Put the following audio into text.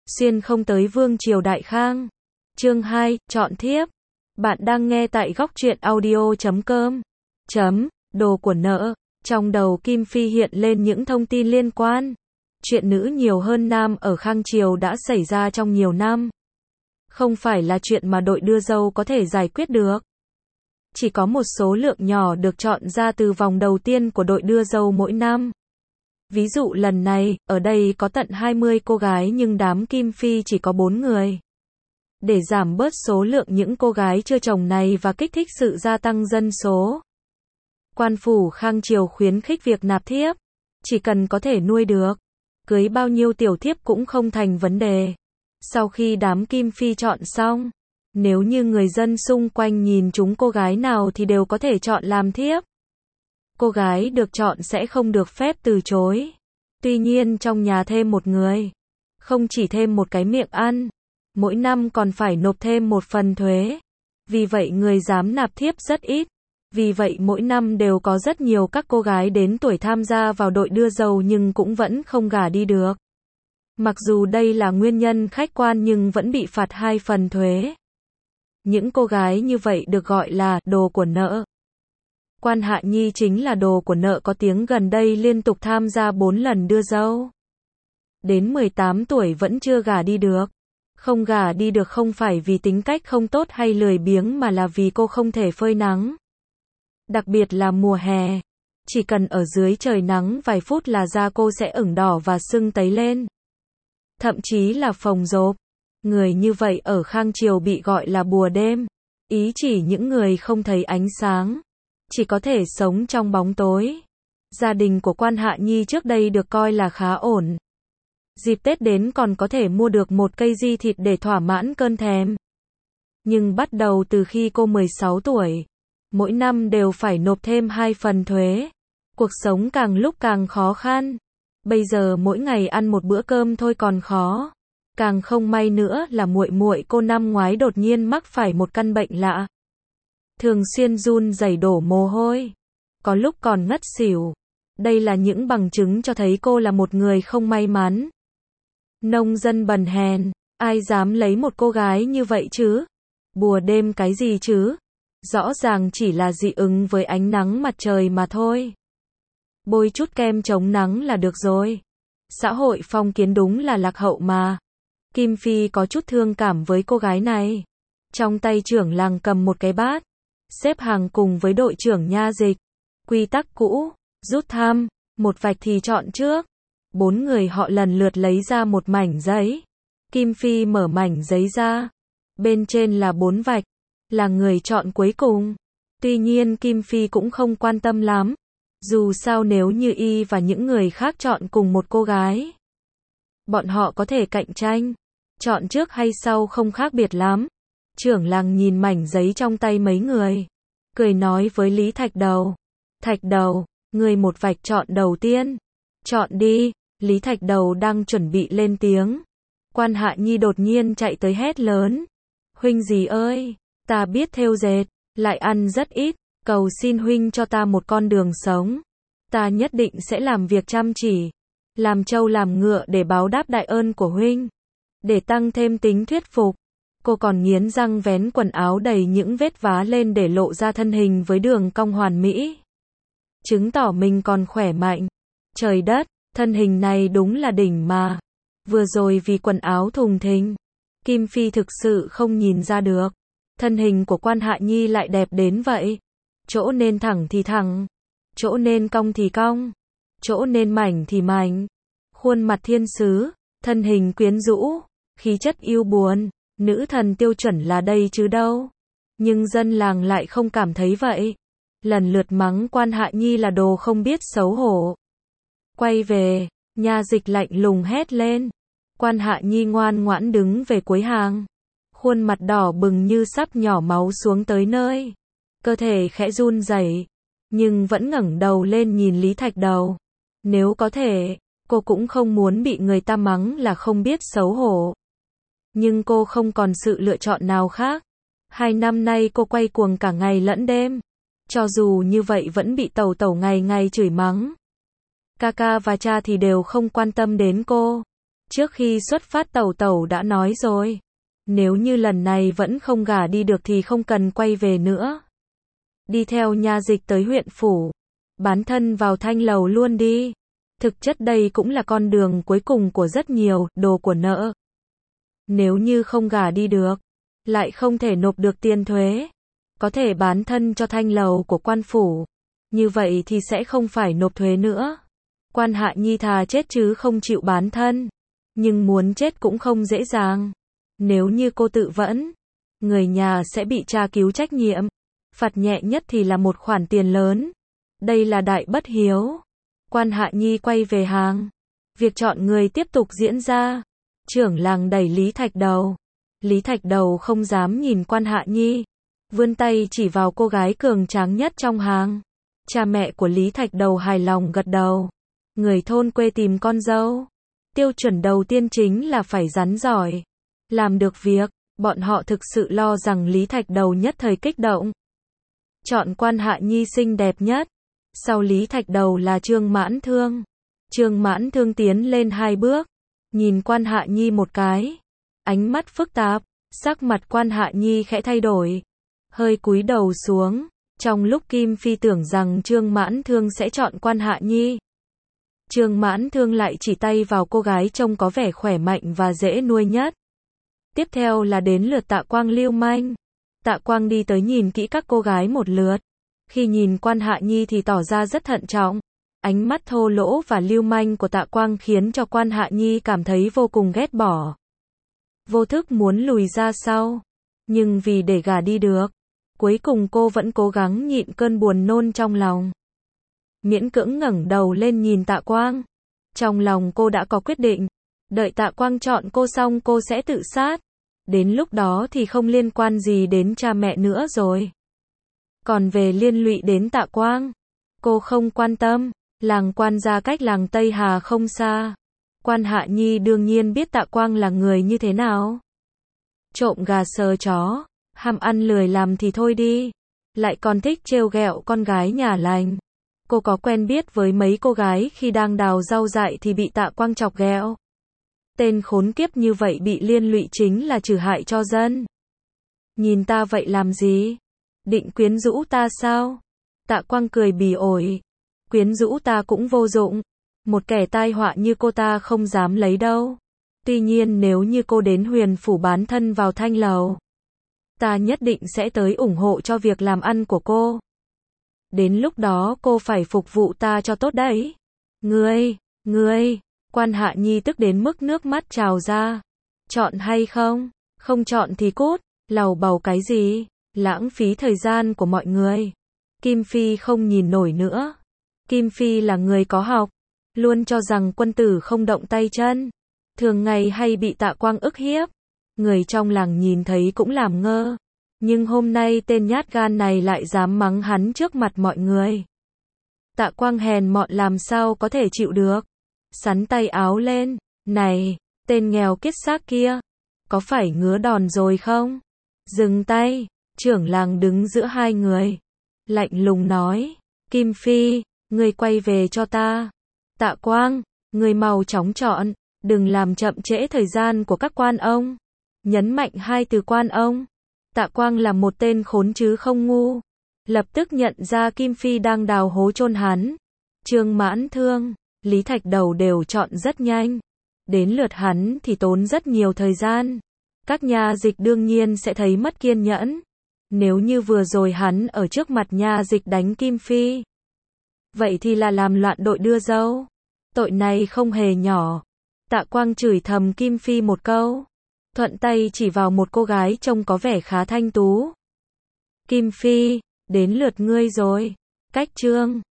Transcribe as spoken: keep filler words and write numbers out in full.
xuyên không tới vương triều Đại Khang. Chương hai, chọn thiếp. Bạn đang nghe tại góc truyện audio chấm com. Chấm, đồ của nợ. Trong đầu Kim Phi hiện lên những thông tin liên quan. Chuyện nữ nhiều hơn nam ở Khang Triều đã xảy ra trong nhiều năm. Không phải là chuyện mà đội đưa dâu có thể giải quyết được. Chỉ có một số lượng nhỏ được chọn ra từ vòng đầu tiên của đội đưa dâu mỗi năm. Ví dụ lần này, ở đây có tận hai mươi cô gái nhưng đám Kim Phi chỉ có bốn người. Để giảm bớt số lượng những cô gái chưa chồng này và kích thích sự gia tăng dân số, quan phủ Khang Triều khuyến khích việc nạp thiếp. Chỉ cần có thể nuôi được, cưới bao nhiêu tiểu thiếp cũng không thành vấn đề. Sau khi đám Kim Phi chọn xong, nếu như người dân xung quanh nhìn chúng cô gái nào thì đều có thể chọn làm thiếp. Cô gái được chọn sẽ không được phép từ chối. Tuy nhiên trong nhà thêm một người, không chỉ thêm một cái miệng ăn, mỗi năm còn phải nộp thêm một phần thuế. Vì vậy người dám nạp thiếp rất ít. Vì vậy mỗi năm đều có rất nhiều các cô gái đến tuổi tham gia vào đội đưa dâu nhưng cũng vẫn không gả đi được. Mặc dù đây là nguyên nhân khách quan nhưng vẫn bị phạt hai phần thuế. Những cô gái như vậy được gọi là đồ của nợ. Quan Hạ Nhi chính là đồ của nợ có tiếng gần đây liên tục tham gia bốn lần đưa dâu. Đến mười tám tuổi vẫn chưa gả đi được. Không gả đi được không phải vì tính cách không tốt hay lười biếng mà là vì cô không thể phơi nắng. Đặc biệt là mùa hè. Chỉ cần ở dưới trời nắng vài phút là da cô sẽ ửng đỏ và sưng tấy lên. Thậm chí là phồng rộp. Người như vậy ở Khang Triều bị gọi là bùa đêm. Ý chỉ những người không thấy ánh sáng, chỉ có thể sống trong bóng tối. Gia đình của Quan Hạ Nhi trước đây được coi là khá ổn. Dịp Tết đến còn có thể mua được một cây di thịt để thỏa mãn cơn thèm. Nhưng bắt đầu từ khi cô mười sáu tuổi, mỗi năm đều phải nộp thêm hai phần thuế. Cuộc sống càng lúc càng khó khăn. Bây giờ mỗi ngày ăn một bữa cơm thôi còn khó. Càng không may nữa là muội muội cô năm ngoái đột nhiên mắc phải một căn bệnh lạ. Thường xuyên run rẩy đổ mồ hôi. Có lúc còn ngất xỉu. Đây là những bằng chứng cho thấy cô là một người không may mắn. Nông dân bần hèn, ai dám lấy một cô gái như vậy chứ? Bùa đêm cái gì chứ? Rõ ràng chỉ là dị ứng với ánh nắng mặt trời mà thôi. Bôi chút kem chống nắng là được rồi. Xã hội phong kiến đúng là lạc hậu mà. Kim Phi có chút thương cảm với cô gái này. Trong tay trưởng làng cầm một cái bát, xếp hàng cùng với đội trưởng nha dịch. Quy tắc cũ, rút thăm, một vạch thì chọn trước. Bốn người họ lần lượt lấy ra một mảnh giấy. Kim Phi mở mảnh giấy ra. Bên trên là bốn vạch, là người chọn cuối cùng. Tuy nhiên Kim Phi cũng không quan tâm lắm. Dù sao nếu như y và những người khác chọn cùng một cô gái, bọn họ có thể cạnh tranh. Chọn trước hay sau không khác biệt lắm. Trưởng làng nhìn mảnh giấy trong tay mấy người, cười nói với Lý Thạch Đầu. Thạch Đầu, người một vạch chọn đầu tiên. Chọn đi. Lý Thạch Đầu đang chuẩn bị lên tiếng. Quan Hạ Nhi đột nhiên chạy tới hét lớn. Huynh gì ơi, ta biết thêu dệt, lại ăn rất ít. Cầu xin huynh cho ta một con đường sống. Ta nhất định sẽ làm việc chăm chỉ, làm trâu làm ngựa để báo đáp đại ơn của huynh. Để tăng thêm tính thuyết phục, cô còn nghiến răng vén quần áo đầy những vết vá lên để lộ ra thân hình với đường cong hoàn mỹ. Chứng tỏ mình còn khỏe mạnh. Trời đất, thân hình này đúng là đỉnh mà. Vừa rồi vì quần áo thùng thình, Kim Phi thực sự không nhìn ra được. Thân hình của Quan Hạ Nhi lại đẹp đến vậy. Chỗ nên thẳng thì thẳng, chỗ nên cong thì cong, chỗ nên mảnh thì mảnh. Khuôn mặt thiên sứ, thân hình quyến rũ, khí chất yêu buồn, nữ thần tiêu chuẩn là đây chứ đâu. Nhưng dân làng lại không cảm thấy vậy. Lần lượt mắng Quan Hạ Nhi là đồ không biết xấu hổ. Quay về, nha dịch lạnh lùng hét lên. Quan Hạ Nhi ngoan ngoãn đứng về cuối hàng. Khuôn mặt đỏ bừng như sắp nhỏ máu xuống tới nơi. Cơ thể khẽ run rẩy, nhưng vẫn ngẩng đầu lên nhìn Lý Thạch Đầu. Nếu có thể, cô cũng không muốn bị người ta mắng là không biết xấu hổ. Nhưng cô không còn sự lựa chọn nào khác. Hai năm nay cô quay cuồng cả ngày lẫn đêm. Cho dù như vậy vẫn bị tẩu tẩu ngày ngày chửi mắng. Ca ca và cha thì đều không quan tâm đến cô. Trước khi xuất phát Tẩu Tẩu đã nói rồi. Nếu như lần này vẫn không gả đi được thì không cần quay về nữa. Đi theo Nha Dịch tới huyện phủ. Bán thân vào thanh lầu luôn đi. Thực chất đây cũng là con đường cuối cùng của rất nhiều đồ của nợ. Nếu như không gả đi được, lại không thể nộp được tiền thuế, có thể bán thân cho thanh lầu của quan phủ. Như vậy thì sẽ không phải nộp thuế nữa. Quan Hạ Nhi thà chết chứ không chịu bán thân. Nhưng muốn chết cũng không dễ dàng. Nếu như cô tự vẫn, người nhà sẽ bị tra cứu trách nhiệm. Phạt nhẹ nhất thì là một khoản tiền lớn. Đây là đại bất hiếu. Quan Hạ Nhi quay về hàng. Việc chọn người tiếp tục diễn ra. Trưởng làng đẩy Lý Thạch Đầu. Lý Thạch Đầu không dám nhìn Quan Hạ Nhi. Vươn tay chỉ vào cô gái cường tráng nhất trong hàng. Cha mẹ của Lý Thạch Đầu hài lòng gật đầu. Người thôn quê tìm con dâu. Tiêu chuẩn đầu tiên chính là phải rắn giỏi. Làm được việc. Bọn họ thực sự lo rằng Lý Thạch Đầu nhất thời kích động. Chọn Quan Hạ Nhi xinh đẹp nhất. Sau Lý Thạch Đầu là Trương Mãn Thương. Trương Mãn Thương tiến lên hai bước. Nhìn Quan Hạ Nhi một cái. Ánh mắt phức tạp. Sắc mặt Quan Hạ Nhi khẽ thay đổi. Hơi cúi đầu xuống. Trong lúc Kim Phi tưởng rằng Trương Mãn Thương sẽ chọn Quan Hạ Nhi, Trương Mãn Thương lại chỉ tay vào cô gái trông có vẻ khỏe mạnh và dễ nuôi nhất. Tiếp theo là đến lượt Tạ Quang lưu manh. Tạ Quang đi tới nhìn kỹ các cô gái một lượt. Khi nhìn Quan Hạ Nhi thì tỏ ra rất thận trọng. Ánh mắt thô lỗ và lưu manh của Tạ Quang khiến cho Quan Hạ Nhi cảm thấy vô cùng ghét bỏ. Vô thức muốn lùi ra sau. Nhưng vì để gả đi được, cuối cùng cô vẫn cố gắng nhịn cơn buồn nôn trong lòng. Miễn cưỡng ngẩng đầu lên nhìn Tạ Quang. Trong lòng cô đã có quyết định. Đợi Tạ Quang chọn cô xong cô sẽ tự sát. Đến lúc đó thì không liên quan gì đến cha mẹ nữa rồi. Còn về liên lụy đến Tạ Quang, cô không quan tâm. Làng Quan gia cách làng Tây Hà không xa. Quan Hạ Nhi đương nhiên biết Tạ Quang là người như thế nào. Trộm gà sờ chó, ham ăn lười làm thì thôi đi. Lại còn thích trêu ghẹo con gái nhà lành. Cô có quen biết với mấy cô gái khi đang đào rau dại thì bị Tạ Quang chọc ghẹo. Tên khốn kiếp như vậy bị liên lụy chính là trừ hại cho dân. Nhìn ta vậy làm gì? Định quyến rũ ta sao? Tạ Quang cười bỉ ổi. Quyến rũ ta cũng vô dụng. Một kẻ tai họa như cô ta không dám lấy đâu. Tuy nhiên nếu như cô đến Huyền phủ bán thân vào thanh lầu, ta nhất định sẽ tới ủng hộ cho việc làm ăn của cô. Đến lúc đó cô phải phục vụ ta cho tốt đấy. Ngươi, ngươi, Quan Hạ Nhi tức đến mức nước mắt trào ra. Chọn hay không? Không chọn thì cút, lầu bầu cái gì? Lãng phí thời gian của mọi người. Kim Phi không nhìn nổi nữa. Kim Phi là người có học, luôn cho rằng quân tử không động tay chân, thường ngày hay bị Tạ Quang ức hiếp. Người trong làng nhìn thấy cũng làm ngơ. Nhưng hôm nay tên nhát gan này lại dám mắng hắn trước mặt mọi người. Tạ Quang hèn mọn làm sao có thể chịu được. Sắn tay áo lên. Này, tên nghèo kiết xác kia, có phải ngứa đòn rồi không? Dừng tay. Trưởng làng đứng giữa hai người, lạnh lùng nói. Kim Phi, ngươi quay về cho ta. Tạ Quang, ngươi mau chóng chọn, đừng làm chậm trễ thời gian của các quan ông. Nhấn mạnh hai từ quan ông. Tạ Quang là một tên khốn chứ không ngu. Lập tức nhận ra Kim Phi đang đào hố chôn hắn. Trương Mãn Thương, Lý Thạch Đầu đều chọn rất nhanh. Đến lượt hắn thì tốn rất nhiều thời gian. Các nha dịch đương nhiên sẽ thấy mất kiên nhẫn. Nếu như vừa rồi hắn ở trước mặt nha dịch đánh Kim Phi, vậy thì là làm loạn đội đưa dâu. Tội này không hề nhỏ. Tạ Quang chửi thầm Kim Phi một câu, thuận tay chỉ vào một cô gái trông có vẻ khá thanh tú. Kim Phi, đến lượt ngươi rồi. Cách Trương